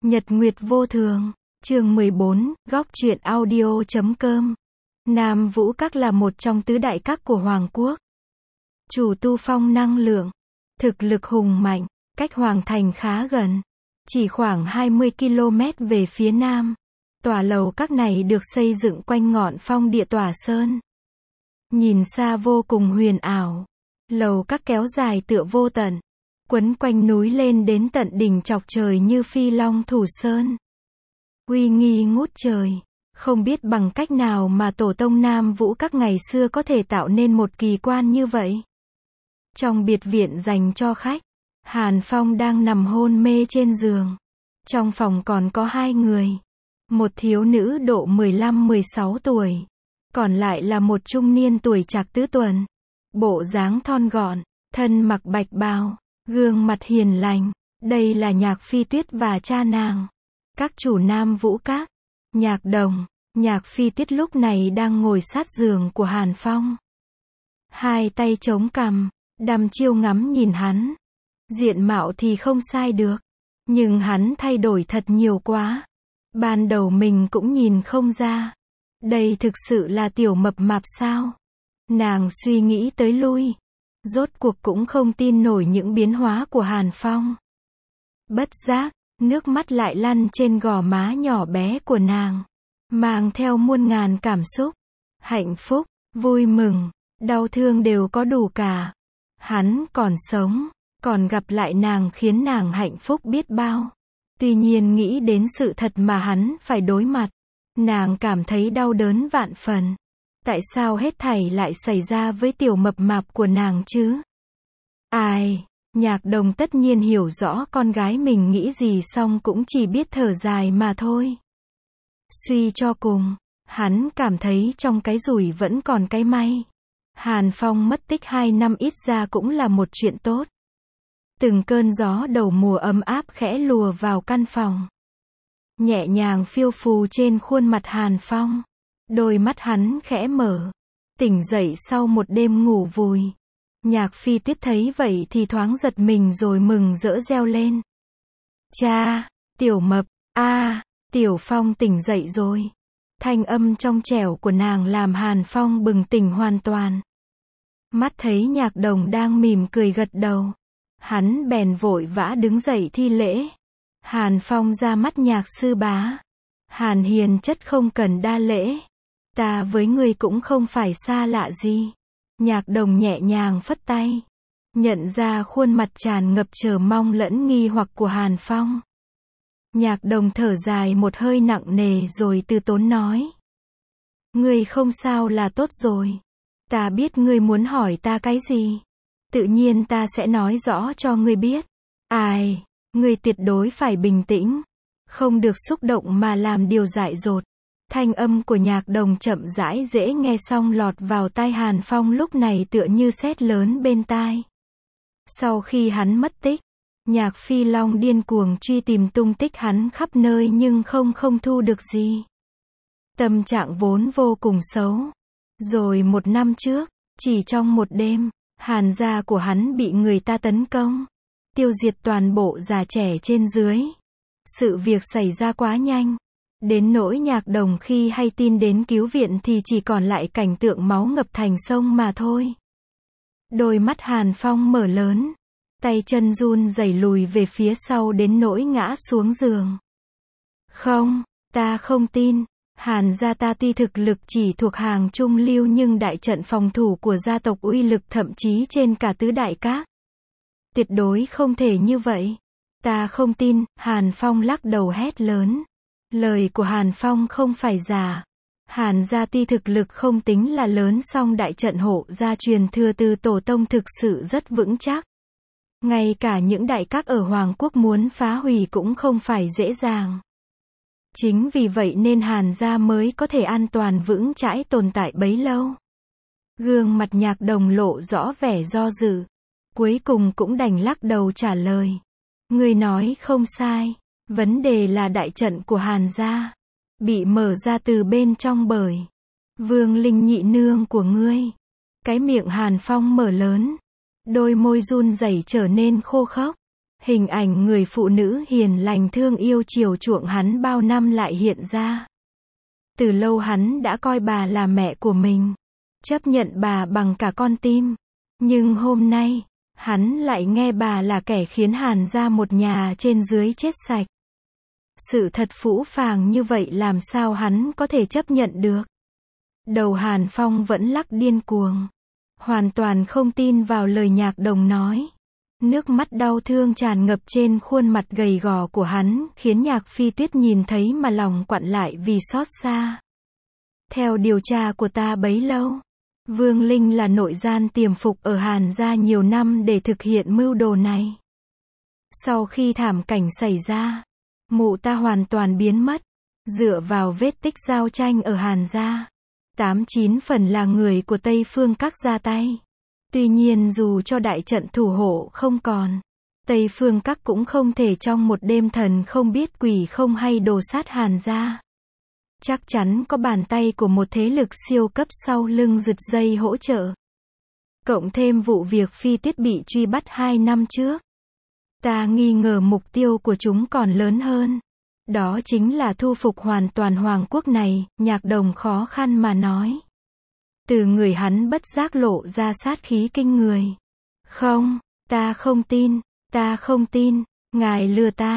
Nhật Nguyệt vô thường, chương 14, góc truyện audio.com. Nam Vũ Các là một trong tứ đại các của Hoàng Quốc. Chủ tu phong năng lượng, thực lực hùng mạnh, cách Hoàng Thành khá gần, chỉ khoảng 20 km về phía nam. Tòa lầu các này được xây dựng quanh ngọn phong địa Tỏa Sơn. Nhìn xa vô cùng huyền ảo, lầu các kéo dài tựa vô tận, quấn quanh núi lên đến tận đỉnh chọc trời như phi long thủ sơn. Uy nghi ngút trời, không biết bằng cách nào mà tổ tông Nam Vũ Các ngày xưa có thể tạo nên một kỳ quan như vậy. Trong biệt viện dành cho khách, Hàn Phong đang nằm hôn mê trên giường. Trong phòng còn có hai người. Một thiếu nữ độ 15-16 tuổi, còn lại là một trung niên tuổi trạc tứ tuần. Bộ dáng thon gọn, thân mặc bạch bào, gương mặt hiền lành. Đây là Nhạc Phi Tuyết và cha nàng, các chủ Nam Vũ Các, Nhạc Đồng. Nhạc Phi Tuyết lúc này đang ngồi sát giường của Hàn Phong. Hai tay chống cằm, đăm chiêu ngắm nhìn hắn. Diện mạo thì không sai được, nhưng hắn thay đổi thật nhiều quá. Ban đầu mình cũng nhìn không ra. Đây thực sự là tiểu mập mạp sao? Nàng suy nghĩ tới lui. Rốt cuộc cũng không tin nổi những biến hóa của Hàn Phong. Bất giác, nước mắt lại lăn trên gò má nhỏ bé của nàng, mang theo muôn ngàn cảm xúc. Hạnh phúc, vui mừng, đau thương đều có đủ cả. Hắn còn sống, còn gặp lại nàng khiến nàng hạnh phúc biết bao. Tuy nhiên nghĩ đến sự thật mà hắn phải đối mặt, nàng cảm thấy đau đớn vạn phần. Tại sao hết thảy lại xảy ra với tiểu mập mạp của nàng chứ? Ai, Nhạc Đồng tất nhiên hiểu rõ con gái mình nghĩ gì, xong cũng chỉ biết thở dài mà thôi. Suy cho cùng, hắn cảm thấy trong cái rủi vẫn còn cái may. Hàn Phong mất tích 2 năm ít ra cũng là một chuyện tốt. Từng cơn gió đầu mùa ấm áp khẽ lùa vào căn phòng, nhẹ nhàng phiêu phù trên khuôn mặt Hàn Phong. Đôi mắt hắn khẽ mở, tỉnh dậy sau một đêm ngủ vùi. Nhạc Phi Tuyết thấy vậy thì thoáng giật mình rồi mừng rỡ reo lên. Cha, tiểu mập, Tiểu Phong tỉnh dậy rồi. Thanh âm trong trẻo của nàng làm Hàn Phong bừng tỉnh hoàn toàn. Mắt thấy Nhạc Đồng đang mỉm cười gật đầu, hắn bèn vội vã đứng dậy thi lễ. Hàn Phong ra mắt Nhạc sư bá. Hàn hiền chất không cần đa lễ. Ta với ngươi cũng không phải xa lạ gì. Nhạc Đồng nhẹ nhàng phất tay, nhận ra khuôn mặt tràn ngập chờ mong lẫn nghi hoặc của Hàn Phong. Nhạc Đồng thở dài một hơi nặng nề rồi từ tốn nói. Ngươi không sao là tốt rồi. Ta biết ngươi muốn hỏi ta cái gì. Tự nhiên ta sẽ nói rõ cho ngươi biết. Ngươi tuyệt đối phải bình tĩnh. Không được xúc động mà làm điều dại dột. Thanh âm của Nhạc Đồng chậm rãi dễ nghe xong lọt vào tai Hàn Phong lúc này tựa như sét lớn bên tai. Sau khi hắn mất tích, Nhạc Phi Long điên cuồng truy tìm tung tích hắn khắp nơi nhưng không thu được gì. Tâm trạng vốn vô cùng xấu. Rồi 1 năm trước, chỉ trong một đêm, Hàn gia của hắn bị người ta tấn công, tiêu diệt toàn bộ già trẻ trên dưới. Sự việc xảy ra quá nhanh, đến nỗi Nhạc Đồng khi hay tin đến cứu viện thì chỉ còn lại cảnh tượng máu ngập thành sông mà thôi. Đôi mắt Hàn Phong mở lớn, tay chân run rẩy lùi về phía sau đến nỗi ngã xuống giường. Không, ta không tin. Hàn gia ta tuy thực lực chỉ thuộc hàng trung lưu nhưng đại trận phòng thủ của gia tộc uy lực thậm chí trên cả tứ đại các. Tuyệt đối không thể như vậy. Ta không tin. Hàn Phong lắc đầu hét lớn. Lời của Hàn Phong không phải giả. Hàn gia tuy thực lực không tính là lớn song đại trận hộ gia truyền thừa từ tổ tông thực sự rất vững chắc. Ngay cả những đại các ở Hoàng Quốc muốn phá hủy cũng không phải dễ dàng. Chính vì vậy nên Hàn gia mới có thể an toàn vững chãi tồn tại bấy lâu. Gương mặt Nhạc Đồng lộ rõ vẻ do dự. Cuối cùng cũng đành lắc đầu trả lời. Ngươi nói không sai. Vấn đề là đại trận của Hàn gia bị mở ra từ bên trong bởi Vương Linh nhị nương của ngươi. Cái miệng Hàn Phong mở lớn, đôi môi run rẩy trở nên khô khốc. Hình ảnh người phụ nữ hiền lành thương yêu chiều chuộng hắn bao năm lại hiện ra. Từ lâu hắn đã coi bà là mẹ của mình, chấp nhận bà bằng cả con tim. Nhưng hôm nay, hắn lại nghe bà là kẻ khiến Hàn gia một nhà trên dưới chết sạch. Sự thật phũ phàng như vậy làm sao hắn có thể chấp nhận được. Đầu Hàn Phong vẫn lắc điên cuồng, hoàn toàn không tin vào lời Nhạc Đồng nói. Nước mắt đau thương tràn ngập trên khuôn mặt gầy gò của hắn, khiến Nhạc Phi Tuyết nhìn thấy mà lòng quặn lại vì xót xa. Theo điều tra của ta bấy lâu, Vương Linh là nội gian tiềm phục ở Hàn gia nhiều năm để thực hiện mưu đồ này. Sau khi thảm cảnh xảy ra, mụ ta hoàn toàn biến mất. Dựa vào vết tích giao tranh ở Hàn gia, 8-9 phần là người của Tây Phương Các ra tay. Tuy nhiên dù cho đại trận thủ hộ không còn, Tây Phương Các cũng không thể trong một đêm thần không biết quỷ không hay đồ sát Hàn gia. Chắc chắn có bàn tay của một thế lực siêu cấp sau lưng giật dây hỗ trợ. Cộng thêm vụ việc Phi Tuyết bị truy bắt 2 năm trước. Ta nghi ngờ mục tiêu của chúng còn lớn hơn. Đó chính là thu phục hoàn toàn hoàng quốc này, Nhạc Đồng khó khăn mà nói. Từ người hắn bất giác lộ ra sát khí kinh người. Không, ta không tin, ta không tin, ngài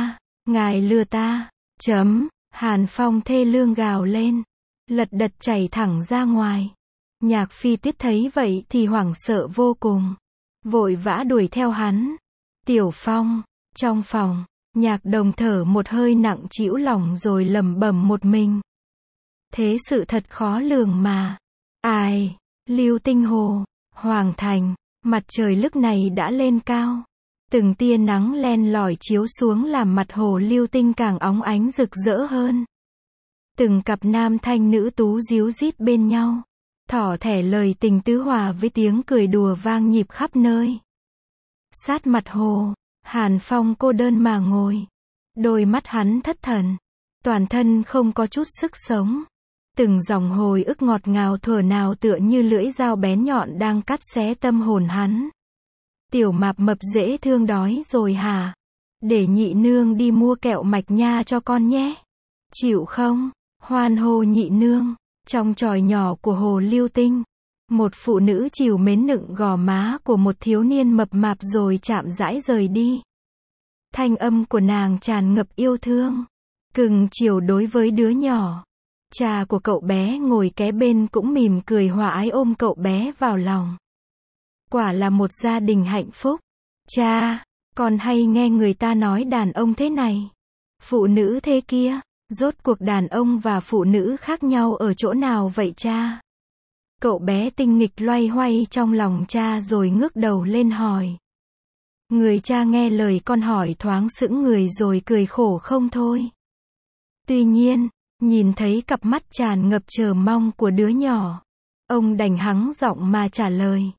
lừa ta, chấm. Hàn Phong thê lương gào lên, lật đật chảy thẳng ra ngoài. Nhạc Phi Tuyết thấy vậy thì hoảng sợ vô cùng, vội vã đuổi theo hắn. Tiểu Phong, trong phòng, Nhạc Đồng thở một hơi nặng trĩu lòng rồi lẩm bẩm một mình. Thế sự thật khó lường mà. Ai, Lưu Tinh Hồ, Hoàng Thành, mặt trời lúc này đã lên cao. Từng tia nắng len lỏi chiếu xuống làm mặt hồ Lưu Tinh càng óng ánh rực rỡ hơn. Từng cặp nam thanh nữ tú díu dít bên nhau, thỏ thẻ lời tình tứ hòa với tiếng cười đùa vang nhịp khắp nơi. Sát mặt hồ, Hàn Phong cô đơn mà ngồi. Đôi mắt hắn thất thần, toàn thân không có chút sức sống. Từng dòng hồi ức ngọt ngào thuở nào tựa như lưỡi dao bén nhọn đang cắt xé tâm hồn hắn. Tiểu Mạp Mập dễ thương đói rồi hả? Để nhị nương đi mua kẹo mạch nha cho con nhé. Chịu không? Hoan hô nhị nương. Trong chòi nhỏ của hồ Lưu Tinh, một phụ nữ trìu mến nựng gò má của một thiếu niên mập mạp rồi chạm rãi rời đi. Thanh âm của nàng tràn ngập yêu thương, cưng chiều đối với đứa nhỏ. Cha của cậu bé ngồi kế bên cũng mỉm cười hòa ái ôm cậu bé vào lòng. Quả là một gia đình hạnh phúc. Cha, con hay nghe người ta nói đàn ông thế này, phụ nữ thế kia. Rốt cuộc đàn ông và phụ nữ khác nhau ở chỗ nào vậy cha? Cậu bé tinh nghịch loay hoay trong lòng cha rồi ngước đầu lên hỏi. Người cha nghe lời con hỏi thoáng sững người rồi cười khổ không thôi. Tuy nhiên, nhìn thấy cặp mắt tràn ngập chờ mong của đứa nhỏ, ông đành hắng giọng mà trả lời.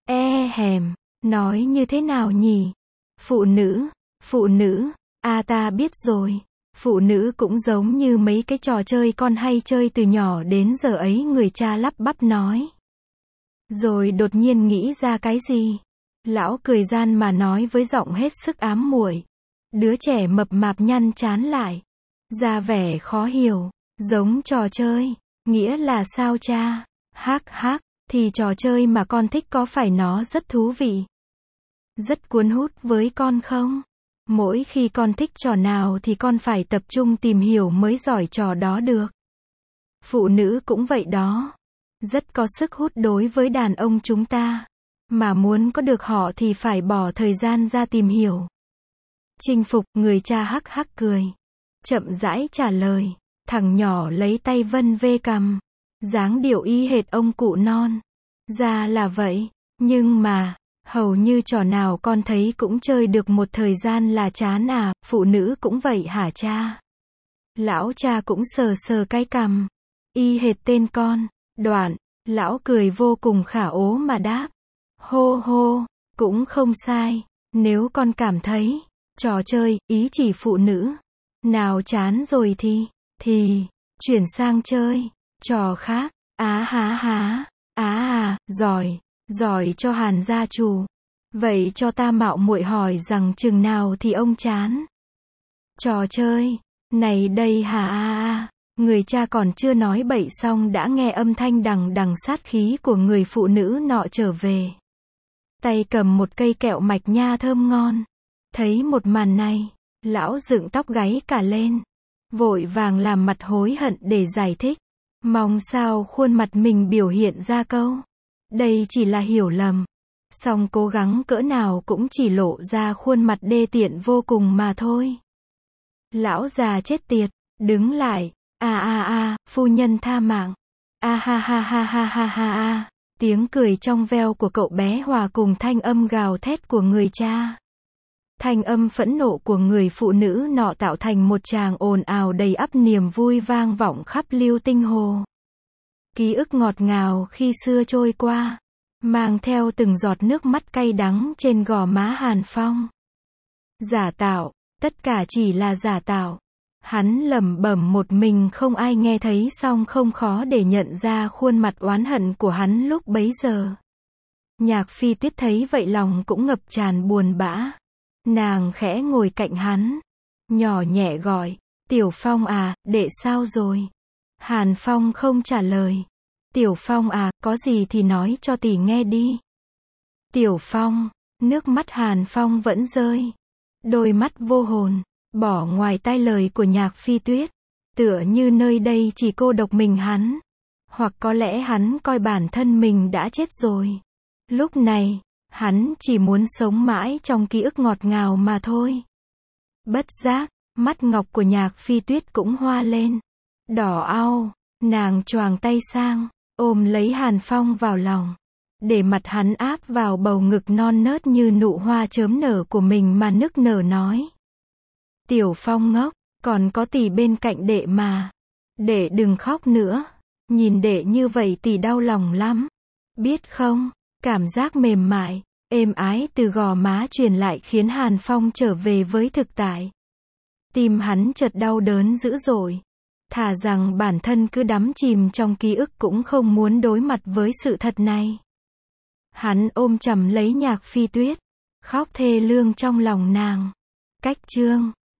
Hèm, nói như thế nào nhỉ? Phụ nữ, ta biết rồi. Phụ nữ cũng giống như mấy cái trò chơi con hay chơi từ nhỏ đến giờ ấy, người cha lắp bắp nói. Rồi đột nhiên nghĩ ra cái gì? Lão cười gian mà nói với giọng hết sức ám muội. Đứa trẻ mập mạp nhăn trán lại, ra vẻ khó hiểu. Giống trò chơi, nghĩa là sao cha? Hắc hắc, thì trò chơi mà con thích có phải nó rất thú vị, rất cuốn hút với con không? Mỗi khi con thích trò nào thì con phải tập trung tìm hiểu mới giỏi trò đó được. Phụ nữ cũng vậy đó, rất có sức hút đối với đàn ông chúng ta, mà muốn có được họ thì phải bỏ thời gian ra tìm hiểu. Chinh phục, người cha hắc hắc cười, chậm rãi trả lời. Thằng nhỏ lấy tay vân vê cằm, dáng điệu y hệt ông cụ non. Ra là vậy, nhưng mà hầu như trò nào con thấy cũng chơi được một thời gian là chán à? Phụ nữ cũng vậy hả cha? Lão cha cũng sờ sờ cái cằm, y hệt tên con. Đoạn, lão cười vô cùng khả ố mà đáp. Hô hô, cũng không sai. Nếu con cảm thấy trò chơi, ý chỉ phụ nữ, nào chán rồi thì chuyển sang chơi trò khác. Giỏi cho Hàn gia chủ. Vậy cho ta mạo muội hỏi rằng chừng nào thì ông chán trò chơi này đây hả? Người cha còn chưa nói bậy xong đã nghe âm thanh đằng đằng sát khí của người phụ nữ nọ trở về. Tay cầm một cây kẹo mạch nha thơm ngon. Thấy một màn này, lão dựng tóc gáy cả lên. Vội vàng làm mặt hối hận để giải thích. Mong sao khuôn mặt mình biểu hiện ra câu. Đây chỉ là hiểu lầm. Song cố gắng cỡ nào cũng chỉ lộ ra khuôn mặt đê tiện vô cùng mà thôi. Lão già chết tiệt, đứng lại. Phu nhân tha mạng. Ha. Tiếng cười trong veo của cậu bé hòa cùng thanh âm gào thét của người cha. Thanh âm phẫn nộ của người phụ nữ nọ tạo thành một tràng ồn ào đầy ắp niềm vui vang vọng khắp Lưu Tinh Hồ. Ký ức ngọt ngào khi xưa trôi qua, mang theo từng giọt nước mắt cay đắng trên gò má Hàn Phong. Giả tạo, tất cả chỉ là giả tạo. Hắn lẩm bẩm một mình không ai nghe thấy, song không khó để nhận ra khuôn mặt oán hận của hắn lúc bấy giờ. Nhạc Phi Tuyết thấy vậy lòng cũng ngập tràn buồn bã. Nàng khẽ ngồi cạnh hắn, nhỏ nhẹ gọi, Tiểu Phong à, đệ sao rồi? Hàn Phong không trả lời. Tiểu Phong à, có gì thì nói cho tỷ nghe đi. Tiểu Phong, nước mắt Hàn Phong vẫn rơi. Đôi mắt vô hồn, bỏ ngoài tai lời của Nhạc Phi Tuyết. Tựa như nơi đây chỉ cô độc mình hắn. Hoặc có lẽ hắn coi bản thân mình đã chết rồi. Lúc này, hắn chỉ muốn sống mãi trong ký ức ngọt ngào mà thôi. Bất giác, mắt ngọc của Nhạc Phi Tuyết cũng hoa lên. Đỏ au, nàng choàng tay sang, ôm lấy Hàn Phong vào lòng. Để mặt hắn áp vào bầu ngực non nớt như nụ hoa chớm nở của mình mà nức nở nói. Tiểu Phong ngốc, còn có tỷ bên cạnh đệ mà. Đệ đừng khóc nữa. Nhìn đệ như vậy tỷ đau lòng lắm. Biết không, cảm giác mềm mại, êm ái từ gò má truyền lại khiến Hàn Phong trở về với thực tại. Tim hắn chợt đau đớn dữ dội. Thà rằng bản thân cứ đắm chìm trong ký ức cũng không muốn đối mặt với sự thật này. Hắn ôm chầm lấy Nhạc Phi Tuyết, khóc thê lương trong lòng nàng. Cách chương